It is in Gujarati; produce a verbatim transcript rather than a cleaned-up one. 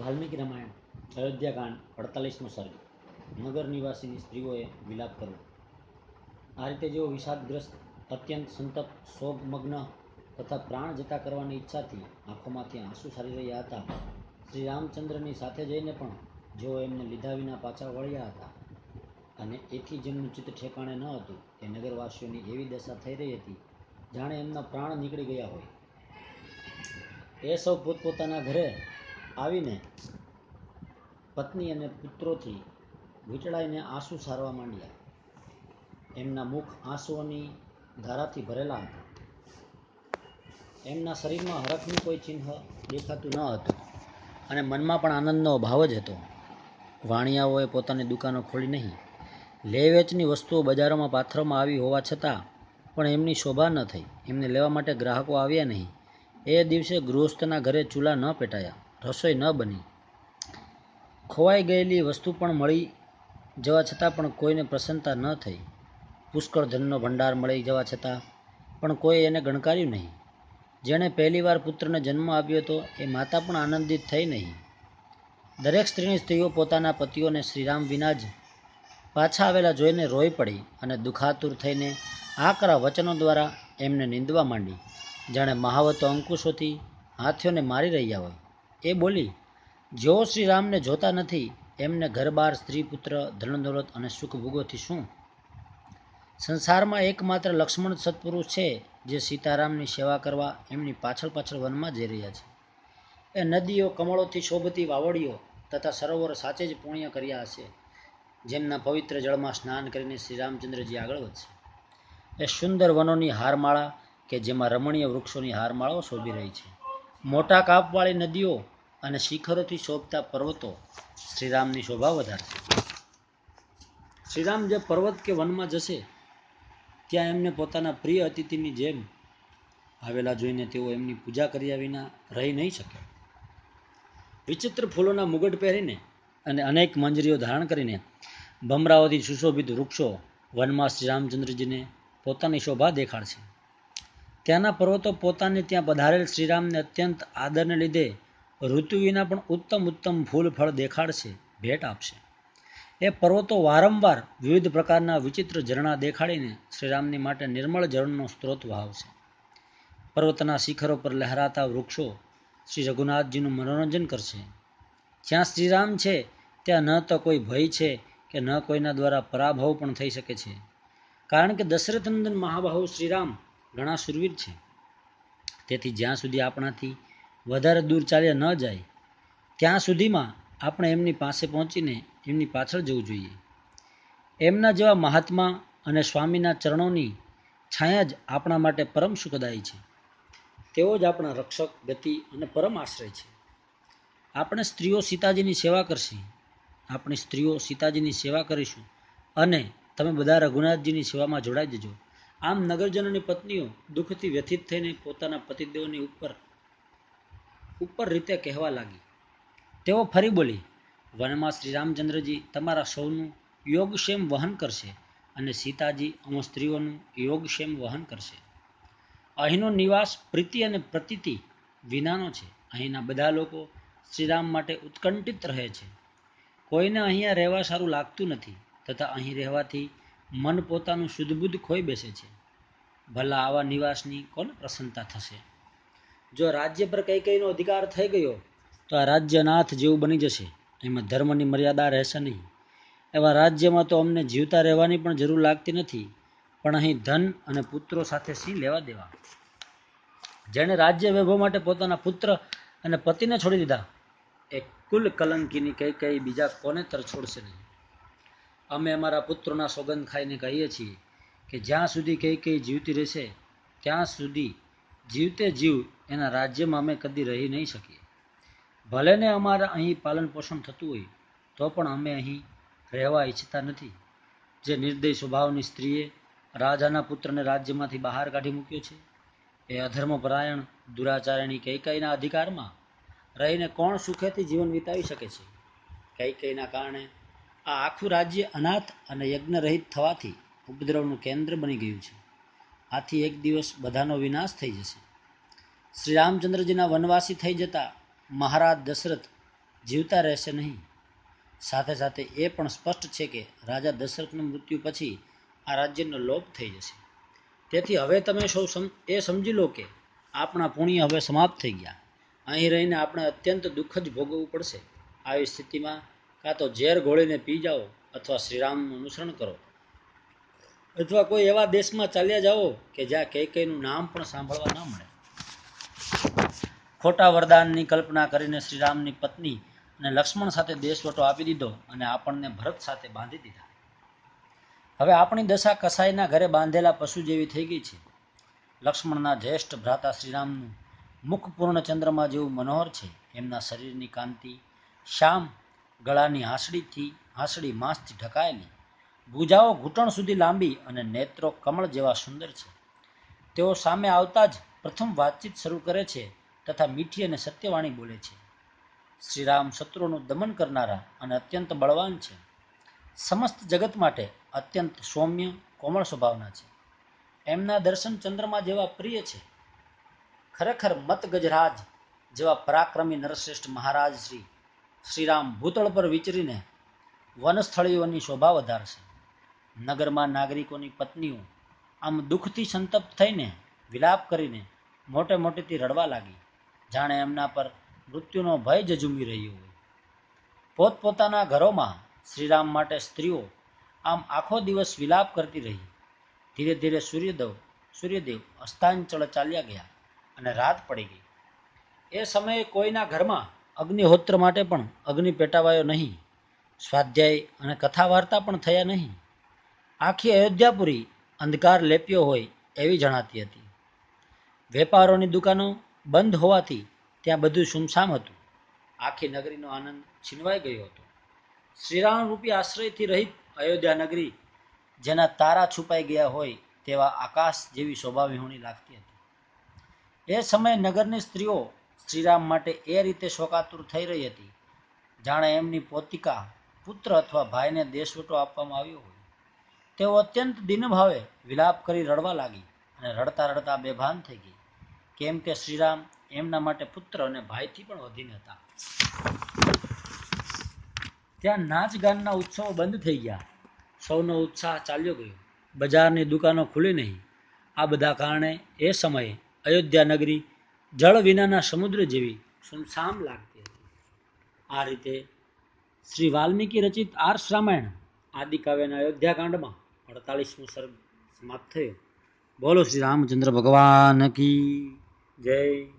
વાલ્મીકી રામાયણ અયોધ્યાકાંડ અડતાલીસમો સર્ગ. નગર નિવાસીની સ્ત્રીઓએ વિલાપ કરવો. આ રીતે જેઓ વિષાદગ્રસ્ત, અત્યંત સંતપ, શોકમગ્ન તથા પ્રાણ જતા કરવાની ઈચ્છાથી આંખોમાંથી આંસુ સારી રહ્યા હતા, શ્રી રામચંદ્રની સાથે જઈને પણ જેઓ એમને લીધા વિના પાછા વળ્યા હતા, અને એથી જેમનું ચિત્ત ઠેકાણે ન હતું, એ નગરવાસીઓની એવી દશા થઈ રહી હતી જાણે એમના પ્રાણ નીકળી ગયા હોય. એ સૌ પોતપોતાના ઘરે આવીને પત્ની અને પુત્રોથી વીંટળાઈને આંસુ સારવા માંડ્યા. એમના મુખ આંસુઓની ધારાથી ભરેલા હતા. એમના શરીરમાં હરખનું કોઈ ચિહ્ન દેખાતું ન હતું, અને મનમાં પણ આનંદનો અભાવ જ હતો. વાણિયાઓએ પોતાની દુકાનો ખોલી નહીં. લે વેચની વસ્તુઓ બજારોમાં પાથરવામાં આવી હોવા છતાં પણ એમની શોભા ન થઈ. એમને લેવા માટે ગ્રાહકો આવ્યા નહીં. એ દિવસે ગૃહસ્થના ઘરે ચૂલા ન પેટાયા, રસોઈ ન બની. ખોવાઈ ગયેલી વસ્તુ પણ મળી જવા છતાં પણ કોઈને પ્રસન્નતા ન થઈ. પુષ્કળ ધનનો ભંડાર મળી જવા છતાં પણ કોઈ એને ગણકાર્યું નહીં. જેણે પહેલીવાર પુત્રને જન્મ આપ્યો હતો એ માતા પણ આનંદિત થઈ નહીં. દરેક સ્ત્રીની સ્ત્રીઓ પોતાના પતિઓને શ્રીરામ વિના જ પાછા આવેલા જોઈને રોઈ પડી અને દુઃખાતુર થઈને આકરા વચનો દ્વારા એમને નિંદવા માંડી, જાણે મહાવતો અંકુશોથી હાથીઓને મારી રહ્યા હોય. એ બોલી, જેઓ શ્રીરામને જોતા નથી એમને ઘરબાર, સ્ત્રી, પુત્ર, ધનદોલત અને સુખ ભોગવથી શું? સંસારમાં એકમાત્ર લક્ષ્મણ સત્પુરુષ છે જે સીતારામની સેવા કરવા એમની પાછળ પાછળ વનમાં જઈ રહ્યા છે. એ નદીઓ, કમળોથી શોભતી વાવડીઓ તથા સરોવર સાચે જ પુણ્ય કર્યા હશે, જેમના પવિત્ર જળમાં સ્નાન કરીને શ્રીરામચંદ્રજી આગળ વધશે. એ સુંદર વનોની હારમાળા કે જેમાં રમણીય વૃક્ષોની હારમાળાઓ શોભી રહી છે. મોટા કાપવાળી નદીઓ અને શિખરોથી શોભતા પર્વતો શ્રીરામની શોભા વધારશે. શ્રીરામ જે પર્વત કે વનમાં જશે ત્યાં એમને પોતાના પ્રિય અતિથિની જેમ આવેલા જોઈને તેઓ એમની પૂજા કર્યા વિના રહી નહીં શકે. વિચિત્ર ફૂલોના મુગટ પહેરીને અને અનેક મંજરીઓ ધારણ કરીને ભમરાઓથી સુશોભિત વૃક્ષો વનમાં શ્રીરામચંદ્રજીને પોતાની શોભા દેખાડશે. ત્યાંના પર્વતો પોતાને ત્યાં પધારેલ શ્રીરામને અત્યંત આદરને લીધે ઋતુ વિના પણ ઉત્તમ ઉત્તમ ફૂલ ફળ દેખાડશે, ભેટ આપશે. એ પર્વતો વારંવાર વિવિધ પ્રકારના વિચિત્ર ઝરણા દેખાડીને શ્રીરામની માટે નિર્મળ જળનો સ્ત્રોત વહાવશે. પર્વતના શિખરો પર લહેરાતા વૃક્ષો શ્રી રઘુનાથજીનું મનોરંજન કરશે. જ્યાં શ્રીરામ છે ત્યાં ન તો કોઈ ભય છે કે ન કોઈના દ્વારા પરાભવ પણ થઈ શકે છે, કારણ કે દશરથનંદન મહાબાહુ શ્રીરામ ઘણા શૂરવીર છે. તેથી જ્યાં સુધી આપણાથી વધારે દૂર ચાલ્યા ન જાય ત્યાં સુધીમાં આપણે એમની પાસે પહોંચીને એમની પાછળ જવું જોઈએ. એમના જેવા મહાત્મા અને સ્વામીના ચરણોની છાયા જ આપણા માટે પરમ સુખદાયી છે. તેઓ જ આપણા રક્ષક, ગતિ અને પરમ આશ્રય છે. આપણે સ્ત્રીઓ સીતાજીની સેવા કરશે. આપણી સ્ત્રીઓ સીતાજીની સેવા કરીશું અને તમે બધા રઘુનાથજીની સેવામાં જોડાઈ જજો. આમ નગરજનોની પત્નીઓ દુઃખથી વ્યથિત થઈને પોતાના પતિદેવની ઉપર ઉપર રીતે કહેવા લાગી. તેઓ ફરી બોલી, વનમાં શ્રી રામચંદ્રજી તમારા સૌનું યોગક્ષેમ વહન કરશે અને સીતાજી અમ સ્ત્રીઓનું યોગક્ષેમ વહન કરશે. અહીંનો નિવાસ પ્રીતિ અને પ્રતીતિ વિનાનો છે. અહીંના બધા લોકો શ્રીરામ માટે ઉત્કંઠિત રહે છે. કોઈને અહીંયા રહેવા સારું લાગતું નથી તથા અહીં રહેવાથી મન પોતાનું શુદ્ધબુદ્ધ ખોઈ બેસે છે. ભલા આવા નિવાસની કોને પ્રસન્નતા થશે? જો રાજ્ય પર કઈ કઈનો અધિકાર થઈ ગયો તો આ રાજ્ય નાથ જેવું બની જશે. એમાં ધર્મની મર્યાદા રહેશે નહીં. એવા રાજ્યમાં તો અમને જીવતા રહેવાની પણ જરૂર લાગતી નથી, પણ અહીં ધન અને પુત્રો સાથે શી લેવા દેવા? જેણે રાજ્ય વૈભવ માટે પોતાના પુત્ર અને પતિને છોડી દીધા એ કુલ કલંકીની કઈ કઈ બીજા કોને તર છોડશે નહીં. અમે અમારા પુત્રોના સોગંદ ખાઈને કહીએ છીએ કે જ્યાં સુધી કઈ કઈ જીવતી રહેશે ત્યાં સુધી જીવતે જીવ એના રાજ્યમાં અમે કદી રહી નહીં શકીએ. ભલે ને અમારા અહીં પાલન પોષણ થતું હોય તો પણ અમે અહીં રહેવા ઈચ્છતા નથી. જે નિર્દય સ્વભાવની સ્ત્રીએ રાજાના પુત્રને રાજ્યમાંથી બહાર કાઢી મૂક્યો છે એ અધર્મપરાયણ દુરાચારણી કૈકેયીના અધિકારમાં રહીને કોણ સુખેથી જીવન વિતાવી શકે છે? કૈકેયીના કારણે આ આખું રાજ્ય અનાથ અને યજ્ઞરહિત થવાથી ઉપદ્રવનું કેન્દ્ર બની ગયું છે. આથી એક દિવસ બધાનો વિનાશ થઈ જશે. શ્રી રામચંદ્રજીના વનવાસી થઈ જતા મહારાજ દશરથ જીવતા રહેશે નહીં. સાથે સાથે એ પણ સ્પષ્ટ છે કે રાજા દશરથનું મૃત્યુ પછી આ રાજ્યનો લોપ થઈ જશે. તેથી હવે તમે સૌ એ સમજી લો કે આપણા પુણ્ય હવે સમાપ્ત થઈ ગયા. અહીં રહીને આપણે અત્યંત દુઃખ જ ભોગવવું પડશે. આવી સ્થિતિમાં કાં તો ઝેર ઘોળીને પી જાઓ, અથવા શ્રીરામનું અનુસરણ કરો, અથવા કોઈ એવા દેશમાં ચાલ્યા જાઓ કે જ્યાં કૈકેયીનું નામ પણ સાંભળવા ન મળે. ખોટા વરદાનની કલ્પના કરીને શ્રીરામની પત્ની અને લક્ષ્મણ સાથે દેશવટો આપી દીધો અને આપણને ભરત સાથે બાંધી દીધા. હવે આપણી દશા કસાઈના ઘરે બાંધેલા પશુ જેવી થઈ ગઈ છે. લક્ષ્મણના જ્યેષ્ઠ ભ્રાતા શ્રીરામનું મુખ પૂર્ણ ચંદ્રમા જેવું મનોહર છે. એમના શરીરની કાંતિ શ્યામ, ગળાની હાંસડીથી હાંસડી માંસથી ઢકાયેલી, ભૂજાઓ ઘૂંટણ સુધી લાંબી અને નેત્રો કમળ જેવા સુંદર છે. તેઓ સામે આવતા જ પ્રથમ વાતચીત શરૂ કરે છે તથા મીઠી અને સત્યવાણી બોલે છે. શ્રીરામ શત્રુઓનું દમન કરનારા અને અત્યંત બળવાન છે. સમસ્ત જગત માટે અત્યંત સૌમ્ય કોમળ સ્વભાવના છે. એમના દર્શન ચંદ્રમા જેવા પ્રિય છે. ખરેખર મત ગજરાજ જેવા પરાક્રમી નરશ્રેષ્ઠ મહારાજ શ્રી શ્રીરામ ભૂતળ પર વિચરીને વનસ્થળીઓની શોભા વધારશે. નગરમાં નાગરિકોની પત્નીઓ આમ દુઃખથી સંતપ્ત થઈને વિલાપ કરીને મોટે મોટેથી રડવા લાગી, જાણે એમના પર મૃત્યુનો ભય જજુમી રહ્યો હોય. પોતપોતાના ઘરોમાં શ્રીરામ માટે સ્ત્રીઓ આમ આખો દિવસ વિલાપ કરતી રહી. ધીરે ધીરે સૂર્યદેવ સૂર્યદેવ અસ્તાંચળ ચાલ્યા ગયા અને રાત પડી ગઈ. એ સમયે કોઈના ઘરમાં અગ્નિહોત્ર માટે પણ અગ્નિ પેટાવાયો નહીં. સ્વાધ્યાય અને કથા વાર્તા પણ થયા નહીં. આખી અયોધ્યાપુરી અંધકાર લેપ્યો હોય એવી જણાતી હતી. વેપારોની દુકાનો બંધ હોવાથી ત્યાં બધું સુમસામ હતું. આખી નગરીનો આનંદ છીનવાઈ ગયો હતો. શ્રીરામ રૂપી આશ્રયથી રહિત અયોધ્યા નગરી જેના તારા છુપાઈ ગયા હોય તેવા આકાશ જેવી શોભા વિહોણી લાગતી હતી. એ સમયે નગરની સ્ત્રીઓ શ્રીરામ માટે એ રીતે શોકાતુર થઈ રહી હતી, જાણે એમની પોતિકા, પુત્ર અથવા ભાઈને દેશવટો આપવામાં આવ્યો હોય. તેઓ અત્યંત દીનભાવે વિલાપ કરી રડવા લાગી અને રડતા રડતા બેભાન થઈ ગઈ, કેમ કે શ્રીરામ એમના માટે પુત્ર અને ભાઈથી પણ વધીને હતા. ત્યાં નાચ ગાનના ઉત્સવો બંધ થઈ ગયા. સૌનો ઉત્સાહ ચાલ્યો ગયો. બજારની દુકાનો ખુલી નહીં. આ બધા કારણે એ સમયે અયોધ્યા નગરી જળ વિનાના સમુદ્ર જેવી સુમસામ લાગતી હતી. આ રીતે શ્રી વાલ્મીકી રચિત આર્ષ રામાયણ આદિકાવ્યના અયોધ્યાકાંડમાં અડતાલીસમો સર્ગ સમાપ્ત થયો. બોલો શ્રી રામચંદ્ર ભગવાન કી જય.